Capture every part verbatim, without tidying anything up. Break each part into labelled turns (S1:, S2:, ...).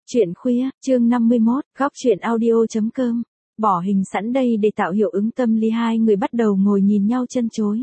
S1: Chuyện khuya, chương năm mươi mốt, góc truyện audio chấm com. Bỏ hình sẵn đây để tạo hiệu ứng tâm lý, hai người bắt đầu ngồi nhìn nhau chân chối.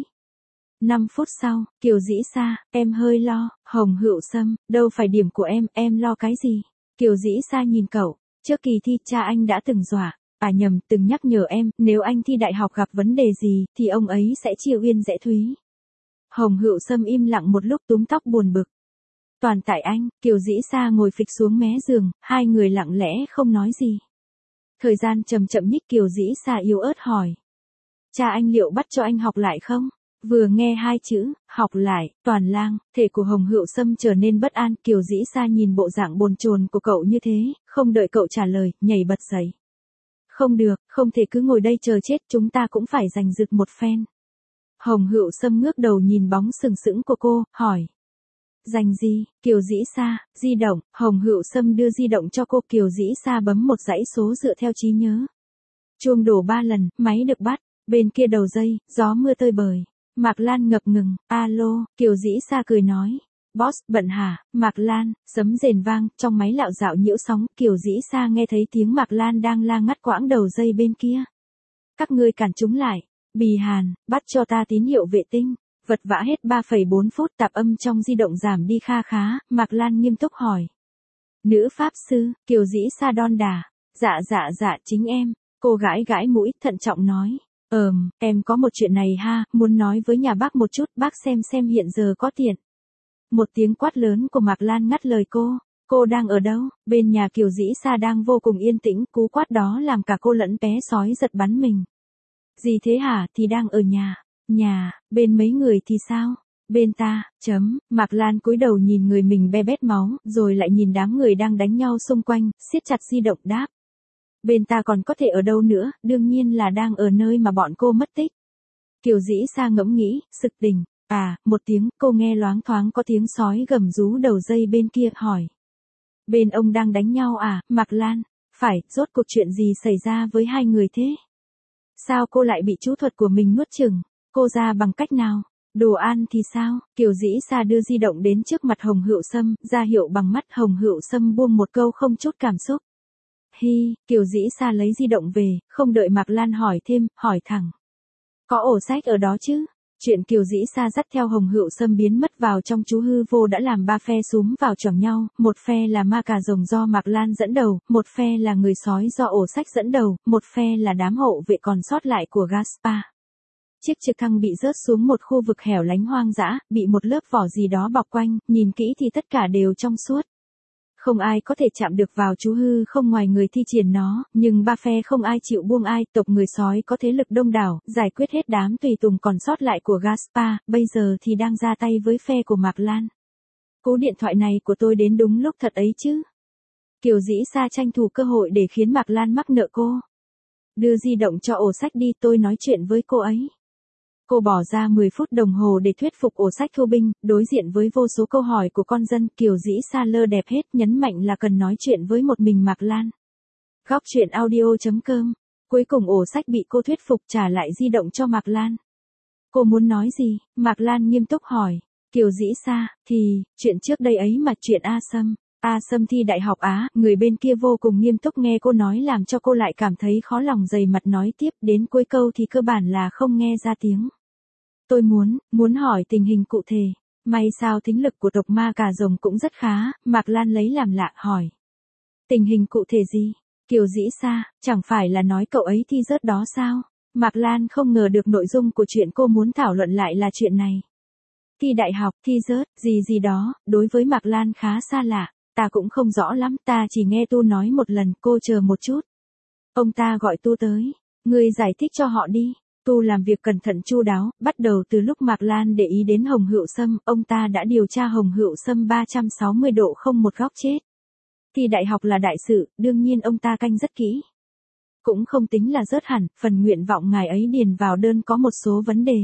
S1: năm phút sau, Kiều Dĩ Sa, em hơi lo. Hồng Hựu Sâm, đâu phải điểm của em, em lo cái gì? Kiều Dĩ Sa nhìn cậu, trước kỳ thi cha anh đã từng dọa, à nhầm, từng nhắc nhở em, nếu anh thi đại học gặp vấn đề gì, thì ông ấy sẽ chia uyên rẽ thúy. Hồng Hựu Sâm im lặng một lúc túm tóc buồn bực. Toàn tại anh. Kiều Dĩ Sa ngồi phịch xuống mé giường, hai người lặng lẽ không nói gì. Thời gian chậm chậm nhích, Kiều Dĩ Sa yếu ớt hỏi. Cha anh liệu bắt cho anh học lại không? Vừa nghe hai chữ, học lại, Toàn lang, thể của Hồng Hựu Sâm trở nên bất an. Kiều Dĩ Sa nhìn bộ dạng bồn chồn của cậu như thế, không đợi cậu trả lời, nhảy bật dậy. Không được, không thể cứ ngồi đây chờ chết, chúng ta cũng phải giành giật một phen. Hồng Hựu Sâm ngước đầu nhìn bóng sừng sững của cô, hỏi. Dành gì? Kiều Dĩ Sa, di động. Hồng Hựu Sâm đưa di động cho cô. Kiều Dĩ Sa bấm một dãy số dựa theo trí nhớ. Chuông đổ ba lần, máy được bắt. Bên kia đầu dây, gió mưa tơi bời. Mạc Lan ngập ngừng, alo. Kiều Dĩ Sa cười nói. Boss, bận hả? Mạc Lan, sấm rền vang, trong máy lạo dạo nhiễu sóng. Kiều Dĩ Sa nghe thấy tiếng Mạc Lan đang la ngắt quãng đầu dây bên kia. Các ngươi cản chúng lại. Bì Hàn, bắt cho ta tín hiệu vệ tinh. Vật vã hết ba phẩy bốn phút, tạp âm trong di động giảm đi kha khá. Mạc Lan nghiêm túc hỏi. Nữ pháp sư? Kiều Dĩ Sa đon đả. Dạ dạ dạ, chính em. Cô gãi gãi mũi, thận trọng nói. Ờm, em có một chuyện này ha, muốn nói với nhà bác một chút, bác xem xem hiện giờ có tiện. Một tiếng quát lớn của Mạc Lan ngắt lời cô. Cô đang ở đâu? Bên nhà. Kiều Dĩ Sa đang vô cùng yên tĩnh, cú quát đó làm cả cô lẫn bé sói giật bắn mình. Gì thế hả? Thì đang ở nhà. Nhà, bên mấy người thì sao? Bên ta, chấm. Mạc Lan cúi đầu nhìn người mình be bét máu, rồi lại nhìn đám người đang đánh nhau xung quanh, siết chặt di động đáp. Bên ta còn có thể ở đâu nữa, đương nhiên là đang ở nơi mà bọn cô mất tích. Kiều Dĩ Sa ngẫm nghĩ, sực tỉnh. À, một tiếng, cô nghe loáng thoáng có tiếng sói gầm rú đầu dây bên kia, hỏi. Bên ông đang đánh nhau à? Mạc Lan, phải, rốt cuộc chuyện gì xảy ra với hai người thế? Sao cô lại bị chú thuật của mình nuốt chửng? Cô ra bằng cách nào? Đồ ăn thì sao? Kiều Dĩ Sa đưa di động đến trước mặt Hồng Hựu Sâm, ra hiệu bằng mắt. Hồng Hựu Sâm buông một câu không chút cảm xúc. Hi, Kiều Dĩ Sa lấy di động về, không đợi Mạc Lan hỏi thêm, hỏi thẳng. Có ổ sách ở đó chứ? Chuyện Kiều Dĩ Sa dắt theo Hồng Hựu Sâm biến mất vào trong chú hư vô đã làm ba phe xúm vào choảng nhau, một phe là ma cà rồng do Mạc Lan dẫn đầu, một phe là người sói do ổ sách dẫn đầu, một phe là đám hộ vệ còn sót lại của Gaspar. Chiếc trực thăng bị rớt xuống một khu vực hẻo lánh hoang dã, bị một lớp vỏ gì đó bọc quanh, nhìn kỹ thì tất cả đều trong suốt. Không ai có thể chạm được vào chú hư không ngoài người thi triển nó, nhưng ba phe không ai chịu buông ai. Tộc người sói có thế lực đông đảo, giải quyết hết đám tùy tùng còn sót lại của Gaspar, bây giờ thì đang ra tay với phe của Mạc Lan. Cú điện thoại này của tôi đến đúng lúc thật ấy chứ. Kiều Dĩ Sa tranh thủ cơ hội để khiến Mạc Lan mắc nợ cô. Đưa di động cho ổ sách đi, tôi nói chuyện với cô ấy. Cô bỏ ra mười phút đồng hồ để thuyết phục ổ sách thu binh, đối diện với vô số câu hỏi của con dân. Kiều Dĩ Sa lơ đẹp hết, nhấn mạnh là cần nói chuyện với một mình Mạc Lan. Góc truyện audio chấm com. Cuối cùng ổ sách bị cô thuyết phục trả lại di động cho Mạc Lan. Cô muốn nói gì? Mạc Lan nghiêm túc hỏi. Kiều Dĩ Sa, thì, chuyện trước đây ấy mà, chuyện A Sâm. A Sâm thi đại học Á, người bên kia vô cùng nghiêm túc nghe cô nói làm cho cô lại cảm thấy khó lòng dày mặt nói tiếp, đến cuối câu thì cơ bản là không nghe ra tiếng. Tôi muốn, muốn hỏi tình hình cụ thể. May sao thính lực của tộc ma cà rồng cũng rất khá. Mạc Lan lấy làm lạ, hỏi. Tình hình cụ thể gì? Kiều Dĩ Sa, chẳng phải là nói cậu ấy thi rớt đó sao? Mạc Lan không ngờ được nội dung của chuyện cô muốn thảo luận lại là chuyện này. Thi đại học, thi rớt, gì gì đó, đối với Mạc Lan khá xa lạ. Ta cũng không rõ lắm, ta chỉ nghe Tu nói một lần, cô chờ một chút. Ông ta gọi Tu tới. Ngươi giải thích cho họ đi. Tu làm việc cẩn thận chu đáo, bắt đầu từ lúc Mạc Lan để ý đến Hồng Hựu Sâm, ông ta đã điều tra Hồng Hựu Sâm ba trăm sáu mươi độ không một góc chết. Thì đại học là đại sự, đương nhiên ông ta canh rất kỹ. Cũng không tính là rớt hẳn, phần nguyện vọng ngài ấy điền vào đơn có một số vấn đề.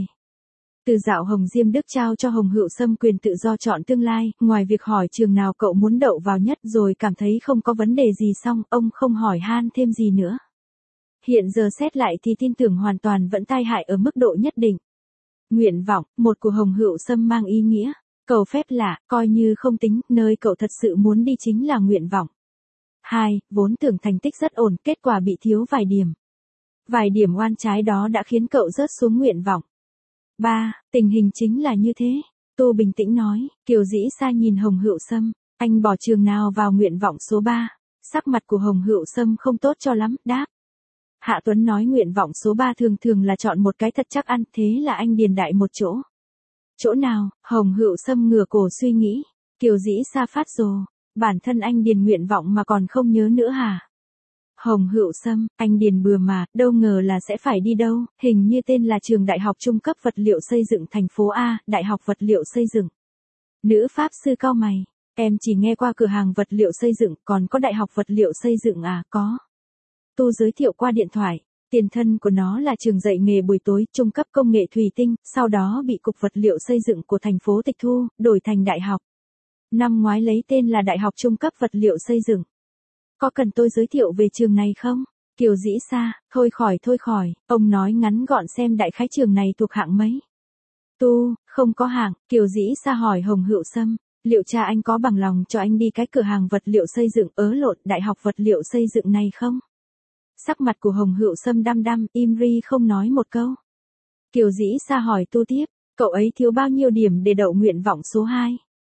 S1: Từ dạo Hồng Diêm Đức trao cho Hồng Hựu Sâm quyền tự do chọn tương lai, ngoài việc hỏi trường nào cậu muốn đậu vào nhất rồi cảm thấy không có vấn đề gì xong, ông không hỏi han thêm gì nữa. Hiện giờ xét lại thì tin tưởng hoàn toàn vẫn tai hại ở mức độ nhất định. Nguyện vọng, một của Hồng Hựu Sâm mang ý nghĩa. Cầu phép lạ, coi như không tính, nơi cậu thật sự muốn đi chính là nguyện vọng. hai. Vốn tưởng thành tích rất ổn, kết quả bị thiếu vài điểm. Vài điểm oan trái đó đã khiến cậu rớt xuống nguyện vọng. ba. Tình hình chính là như thế. Tô bình tĩnh nói, Kiều Dĩ Sa nhìn Hồng Hựu Sâm, anh bỏ trường nào vào nguyện vọng số ba? Sắc mặt của Hồng Hựu Sâm không tốt cho lắm, đáp. Hạ Tuấn nói nguyện vọng số ba thường thường là chọn một cái thật chắc ăn, thế là anh điền đại một chỗ. Chỗ nào? Hồng Hựu Sâm ngửa cổ suy nghĩ. Kiều Dĩ Sa phát rồ, bản thân anh điền nguyện vọng mà còn không nhớ nữa hả? Hồng Hựu Sâm, anh điền bừa mà, đâu ngờ là sẽ phải đi đâu, hình như tên là trường Đại học Trung cấp Vật liệu Xây dựng thành phố A, Đại học Vật liệu Xây dựng. Nữ pháp sư cau mày, em chỉ nghe qua cửa hàng vật liệu xây dựng, còn có Đại học Vật liệu Xây dựng à? Có. Tu giới thiệu qua điện thoại, tiền thân của nó là trường dạy nghề buổi tối, trung cấp công nghệ thủy tinh, sau đó bị Cục Vật liệu Xây dựng của thành phố tịch thu, đổi thành đại học. Năm ngoái lấy tên là Đại học Trung cấp Vật liệu Xây dựng. Có cần tôi giới thiệu về trường này không? Kiều Dĩ Sa, thôi khỏi thôi khỏi, ông nói ngắn gọn xem đại khái trường này thuộc hạng mấy. Tu, không có hạng, Kiều Dĩ Sa hỏi Hồng Hựu Sâm, liệu cha anh có bằng lòng cho anh đi cái cửa hàng vật liệu xây dựng ớ lộn Đại học Vật liệu Xây dựng này không? Sắc mặt của Hồng Hựu Sâm đăm đăm, im ri không nói một câu. Kiều Dĩ Sa hỏi Tu tiếp, cậu ấy thiếu bao nhiêu điểm để đậu nguyện vọng số hai?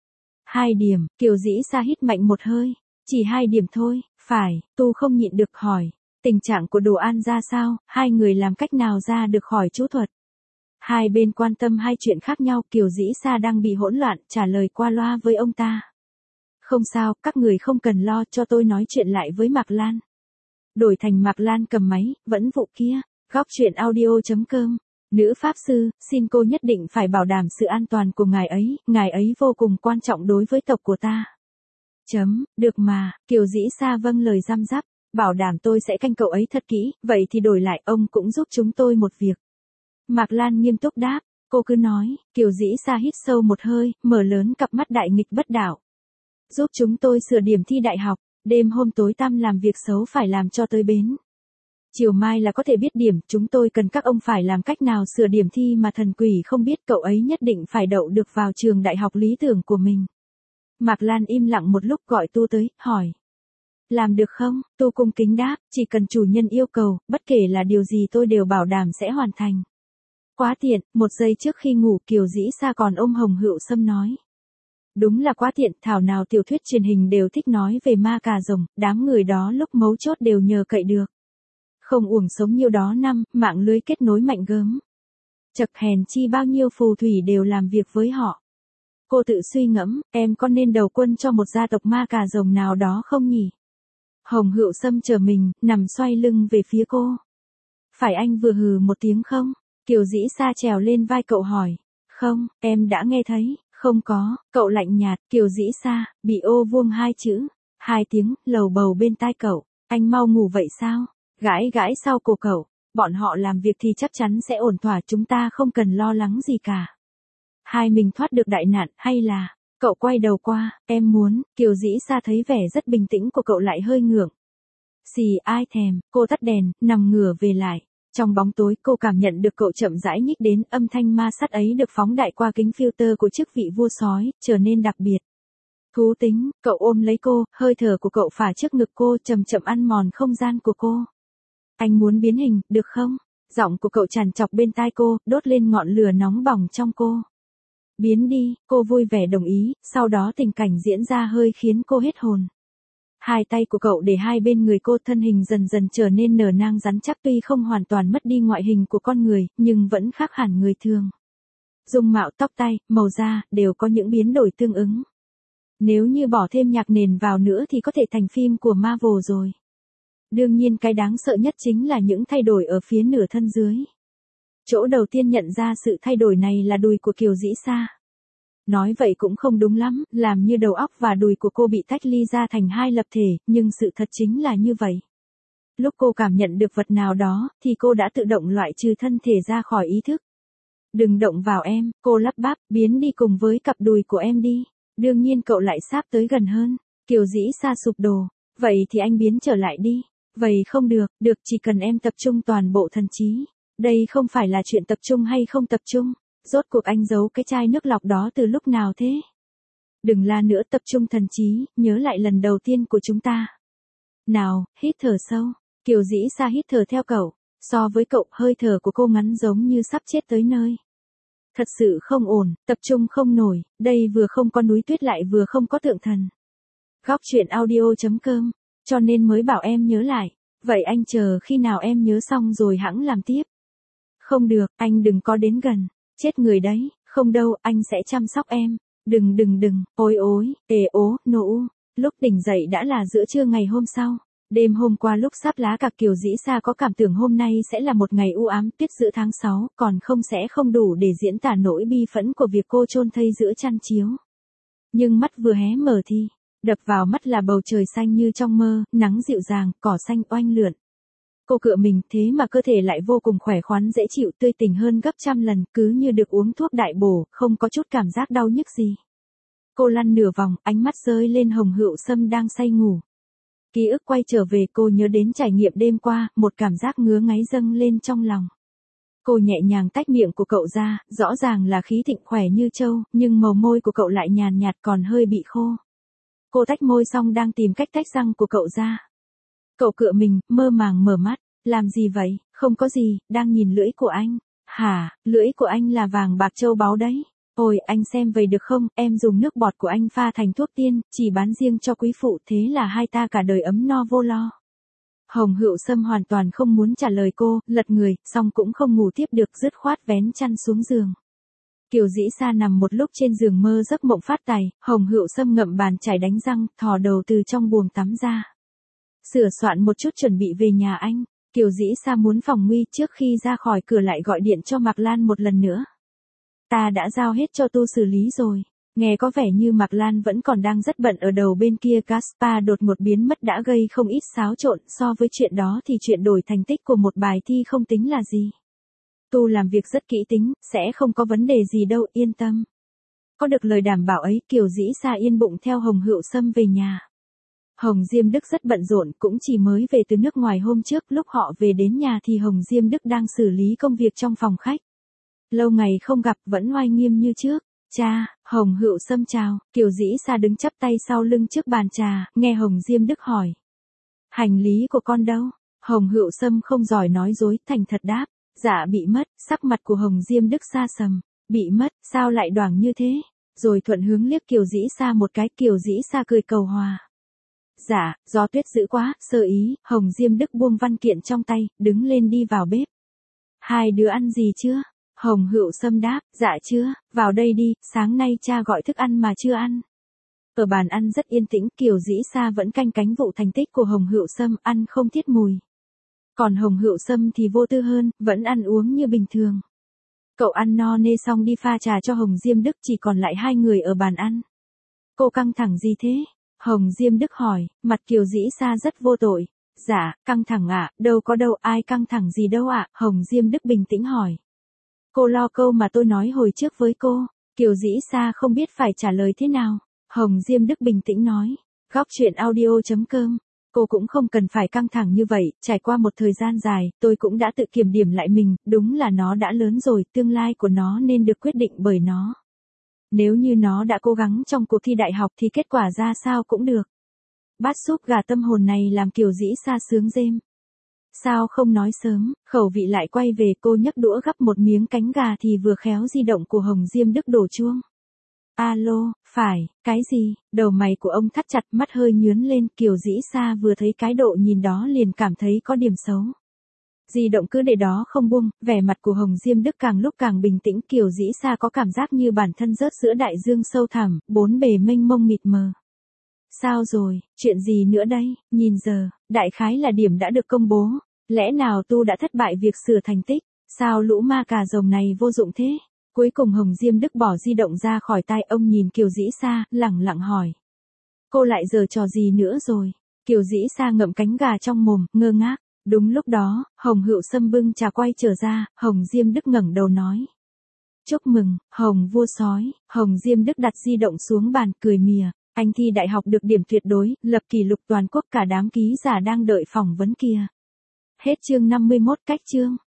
S1: Hai điểm, Kiều Dĩ Sa hít mạnh một hơi. Chỉ hai điểm thôi, phải, Tu không nhịn được hỏi, tình trạng của Đồ An ra sao, hai người làm cách nào ra được khỏi chú thuật? Hai bên quan tâm hai chuyện khác nhau, Kiều Dĩ Sa đang bị hỗn loạn, trả lời qua loa với ông ta. Không sao, các người không cần lo, cho tôi nói chuyện lại với Mạc Lan. Đổi thành Mạc Lan cầm máy, vẫn vụ kia, góc chuyện audio chấm com. Nữ pháp sư, xin cô nhất định phải bảo đảm sự an toàn của ngài ấy, ngài ấy vô cùng quan trọng đối với tộc của ta. Chấm, được mà, Kiều Dĩ Sa vâng lời răm rắp, bảo đảm tôi sẽ canh cậu ấy thật kỹ, vậy thì đổi lại ông cũng giúp chúng tôi một việc. Mạc Lan nghiêm túc đáp, cô cứ nói, Kiều Dĩ Sa hít sâu một hơi, mở lớn cặp mắt đại nghịch bất đạo. Giúp chúng tôi sửa điểm thi đại học, đêm hôm tối tăm làm việc xấu phải làm cho tới bến. Chiều mai là có thể biết điểm, chúng tôi cần các ông phải làm cách nào sửa điểm thi mà thần quỷ không biết, cậu ấy nhất định phải đậu được vào trường đại học lý tưởng của mình. Mạc Lan im lặng một lúc gọi Tu tới, hỏi. Làm được không? Tu cung kính đáp, chỉ cần chủ nhân yêu cầu, bất kể là điều gì tôi đều bảo đảm sẽ hoàn thành. Quá tiện, một giây trước khi ngủ Kiều Dĩ Sa còn ôm Hồng Hựu Sâm nói. Đúng là quá tiện, thảo nào tiểu thuyết truyền hình đều thích nói về ma cà rồng, đám người đó lúc mấu chốt đều nhờ cậy được. Không uổng sống nhiêu đó năm, mạng lưới kết nối mạnh gớm. Chật hèn chi bao nhiêu phù thủy đều làm việc với họ. Cô tự suy ngẫm, em có nên đầu quân cho một gia tộc ma cà rồng nào đó không nhỉ? Hồng Hựu Sâm chờ mình, nằm xoay lưng về phía cô. Phải anh vừa hừ một tiếng không? Kiều Dĩ Sa trèo lên vai cậu hỏi. Không, em đã nghe thấy, không có, cậu lạnh nhạt, Kiều Dĩ Sa, bị ô vuông hai chữ, hai tiếng, lầu bầu bên tai cậu, anh mau ngủ vậy sao? Gãi gãi sau cổ cậu, bọn họ làm việc thì chắc chắn sẽ ổn thỏa, chúng ta không cần lo lắng gì cả. Hai mình thoát được đại nạn, hay là, cậu quay đầu qua, em muốn, Kiều Dĩ Sa thấy vẻ rất bình tĩnh của cậu lại hơi ngượng. Xì ai thèm, cô tắt đèn, nằm ngửa về lại. Trong bóng tối cô cảm nhận được cậu chậm rãi nhích đến, âm thanh ma sát ấy được phóng đại qua kính filter của chức vị vua sói, trở nên đặc biệt. Thú tính, cậu ôm lấy cô, hơi thở của cậu phả trước ngực cô, chậm chậm ăn mòn không gian của cô. Anh muốn biến hình, được không? Giọng của cậu tràn trọc bên tai cô, đốt lên ngọn lửa nóng bỏng trong cô. Biến đi, cô vui vẻ đồng ý, sau đó tình cảnh diễn ra hơi khiến cô hết hồn. Hai tay của cậu để hai bên người cô, thân hình dần dần trở nên nở nang rắn chắc, tuy không hoàn toàn mất đi ngoại hình của con người, nhưng vẫn khác hẳn người thường. Dung mạo, tóc tai, màu da, đều có những biến đổi tương ứng. Nếu như bỏ thêm nhạc nền vào nữa thì có thể thành phim của Marvel rồi. Đương nhiên cái đáng sợ nhất chính là những thay đổi ở phía nửa thân dưới. Chỗ đầu tiên nhận ra sự thay đổi này là đùi của Kiều Dĩ Sa. Nói vậy cũng không đúng lắm, làm như đầu óc và đùi của cô bị tách ly ra thành hai lập thể, nhưng sự thật chính là như vậy. Lúc cô cảm nhận được vật nào đó, thì cô đã tự động loại trừ thân thể ra khỏi ý thức. Đừng động vào em, cô lắp bắp, biến đi cùng với cặp đùi của em đi. Đương nhiên cậu lại sáp tới gần hơn. Kiều Dĩ Sa sụp đổ. Vậy thì anh biến trở lại đi. Vậy không được, được, chỉ cần em tập trung toàn bộ thần trí. Đây không phải là chuyện tập trung hay không tập trung. Rốt cuộc anh giấu cái chai nước lọc đó từ lúc nào thế? Đừng la nữa, tập trung thần trí, nhớ lại lần đầu tiên của chúng ta. Nào, hít thở sâu. Kiều Dĩ Sa hít thở theo cậu. So với cậu, hơi thở của cô ngắn giống như sắp chết tới nơi. Thật sự không ổn, tập trung không nổi, đây vừa không có núi tuyết lại vừa không có tượng thần. Góc chuyện audio.com, cho nên mới bảo em nhớ lại. Vậy anh chờ khi nào em nhớ xong rồi hẵng làm tiếp. Không được, anh đừng có đến gần. Chết người đấy, không đâu, anh sẽ chăm sóc em. Đừng đừng đừng, ôi ối, ê ố, nô u. Lúc tỉnh dậy đã là giữa trưa ngày hôm sau. Đêm hôm qua lúc sắp lá cạc Kiều Dĩ Sa có cảm tưởng hôm nay sẽ là một ngày u ám tuyết giữa tháng sáu, còn không sẽ không đủ để diễn tả nỗi bi phẫn của việc cô chôn thây giữa chăn chiếu. Nhưng mắt vừa hé mở thì, đập vào mắt là bầu trời xanh như trong mơ, nắng dịu dàng, cỏ xanh oanh lượn. Cô cựa mình thế mà cơ thể lại vô cùng khỏe khoắn dễ chịu tươi tỉnh hơn gấp trăm lần, cứ như được uống thuốc đại bổ, không có chút cảm giác đau nhức gì. Cô lăn nửa vòng, ánh mắt rơi lên Hồng Hựu Sâm đang say ngủ. Ký ức quay trở về, cô nhớ đến trải nghiệm đêm qua, một cảm giác ngứa ngáy dâng lên trong lòng. Cô nhẹ nhàng tách miệng của cậu ra, rõ ràng là khí thịnh khỏe như trâu, nhưng màu môi của cậu lại nhàn nhạt còn hơi bị khô. Cô tách môi xong đang tìm cách tách răng của cậu ra. Cậu cựa mình, mơ màng mở mắt, làm gì vậy, không có gì, đang nhìn lưỡi của anh. Hả, lưỡi của anh là vàng bạc châu báu đấy. Ôi, anh xem vậy được không, em dùng nước bọt của anh pha thành thuốc tiên, chỉ bán riêng cho quý phụ, thế là hai ta cả đời ấm no vô lo. Hồng Hựu Sâm hoàn toàn không muốn trả lời cô, lật người, xong cũng không ngủ tiếp được, dứt khoát vén chăn xuống giường. Kiều Dĩ Sa nằm một lúc trên giường mơ giấc mộng phát tài, Hồng Hựu Sâm ngậm bàn chải đánh răng, thò đầu từ trong buồng tắm ra. Sửa soạn một chút chuẩn bị về nhà anh, Kiều Dĩ Sa muốn phòng nguy trước khi ra khỏi cửa lại gọi điện cho Mạc Lan một lần nữa. Ta đã giao hết cho Tu xử lý rồi. Nghe có vẻ như Mạc Lan vẫn còn đang rất bận ở đầu bên kia. Gaspar đột ngột biến mất đã gây không ít xáo trộn, so với chuyện đó thì chuyện đổi thành tích của một bài thi không tính là gì. Tu làm việc rất kỹ tính, sẽ không có vấn đề gì đâu, yên tâm. Có được lời đảm bảo ấy, Kiều Dĩ Sa yên bụng theo Hồng Hựu Sâm về nhà. Hồng Diêm Đức rất bận rộn, cũng chỉ mới về từ nước ngoài hôm trước, lúc họ về đến nhà thì Hồng Diêm Đức đang xử lý công việc trong phòng khách. Lâu ngày không gặp, vẫn oai nghiêm như trước. Cha, Hồng Hựu Sâm chào. Kiều Dĩ Sa đứng chắp tay sau lưng trước bàn trà, nghe Hồng Diêm Đức hỏi. Hành lý của con đâu? Hồng Hựu Sâm không giỏi nói dối, thành thật đáp. Dạ bị mất. Sắc mặt của Hồng Diêm Đức sa sầm. Bị mất, sao lại đoảng như thế? Rồi thuận hướng liếc Kiều Dĩ Sa một cái, Kiều Dĩ Sa cười cầu hòa. Dạ, gió tuyết dữ quá, sơ ý. Hồng Diêm Đức buông văn kiện trong tay, đứng lên đi vào bếp. Hai đứa ăn gì chưa? Hồng Hựu Sâm đáp, dạ chưa, vào đây đi, sáng nay cha gọi thức ăn mà chưa ăn. Ở bàn ăn rất yên tĩnh, Kiều Dĩ Sa vẫn canh cánh vụ thành tích của Hồng Hựu Sâm, ăn không thiết mùi. Còn Hồng Hựu Sâm thì vô tư hơn, vẫn ăn uống như bình thường. Cậu ăn no nê xong đi pha trà cho Hồng Diêm Đức, chỉ còn lại hai người ở bàn ăn. Cô căng thẳng gì thế? Hồng Diêm Đức hỏi, mặt Kiều Dĩ Sa rất vô tội. Dạ, căng thẳng ạ, à, đâu có đâu, ai căng thẳng gì đâu ạ, à? Hồng Diêm Đức bình tĩnh hỏi. Cô lo câu mà tôi nói hồi trước với cô. Kiều Dĩ Sa không biết phải trả lời thế nào. Hồng Diêm Đức bình tĩnh nói. Góc chuyện audio.com. Cô cũng không cần phải căng thẳng như vậy, trải qua một thời gian dài, tôi cũng đã tự kiểm điểm lại mình, đúng là nó đã lớn rồi, tương lai của nó nên được quyết định bởi nó. Nếu như nó đã cố gắng trong cuộc thi đại học thì kết quả ra sao cũng được. Bát súp gà tâm hồn này làm Kiều Dĩ Sa sướng rêm. Sao không nói sớm, khẩu vị lại quay về, cô nhấc đũa gắp một miếng cánh gà thì vừa khéo di động của Hồng Diêm Đức đổ chuông. Alo, phải, cái gì? Đầu mày của ông thắt chặt, mắt hơi nhướn lên, Kiều Dĩ Sa vừa thấy cái độ nhìn đó liền cảm thấy có điểm xấu. Di động cứ để đó không buông, vẻ mặt của Hồng Diêm Đức càng lúc càng bình tĩnh, Kiều Dĩ Sa có cảm giác như bản thân rớt giữa đại dương sâu thẳm, bốn bề mênh mông mịt mờ. Sao rồi, chuyện gì nữa đây, nhìn giờ, đại khái là điểm đã được công bố, lẽ nào Tu đã thất bại việc sửa thành tích, sao lũ ma cà rồng này vô dụng thế? Cuối cùng Hồng Diêm Đức bỏ di động ra khỏi tai ông, nhìn Kiều Dĩ Sa, lẳng lặng hỏi. Cô lại giở trò gì nữa rồi? Kiều Dĩ Sa ngậm cánh gà trong mồm, ngơ ngác. Đúng lúc đó, Hồng Hựu Sâm bưng trà quay trở ra, Hồng Diêm Đức ngẩng đầu nói. Chúc mừng, Hồng vua sói. Hồng Diêm Đức đặt di động xuống bàn, cười mỉa. Anh thi đại học được điểm tuyệt đối, lập kỷ lục toàn quốc, cả đám ký giả đang đợi phỏng vấn kia. Hết chương năm mươi mốt, cách chương.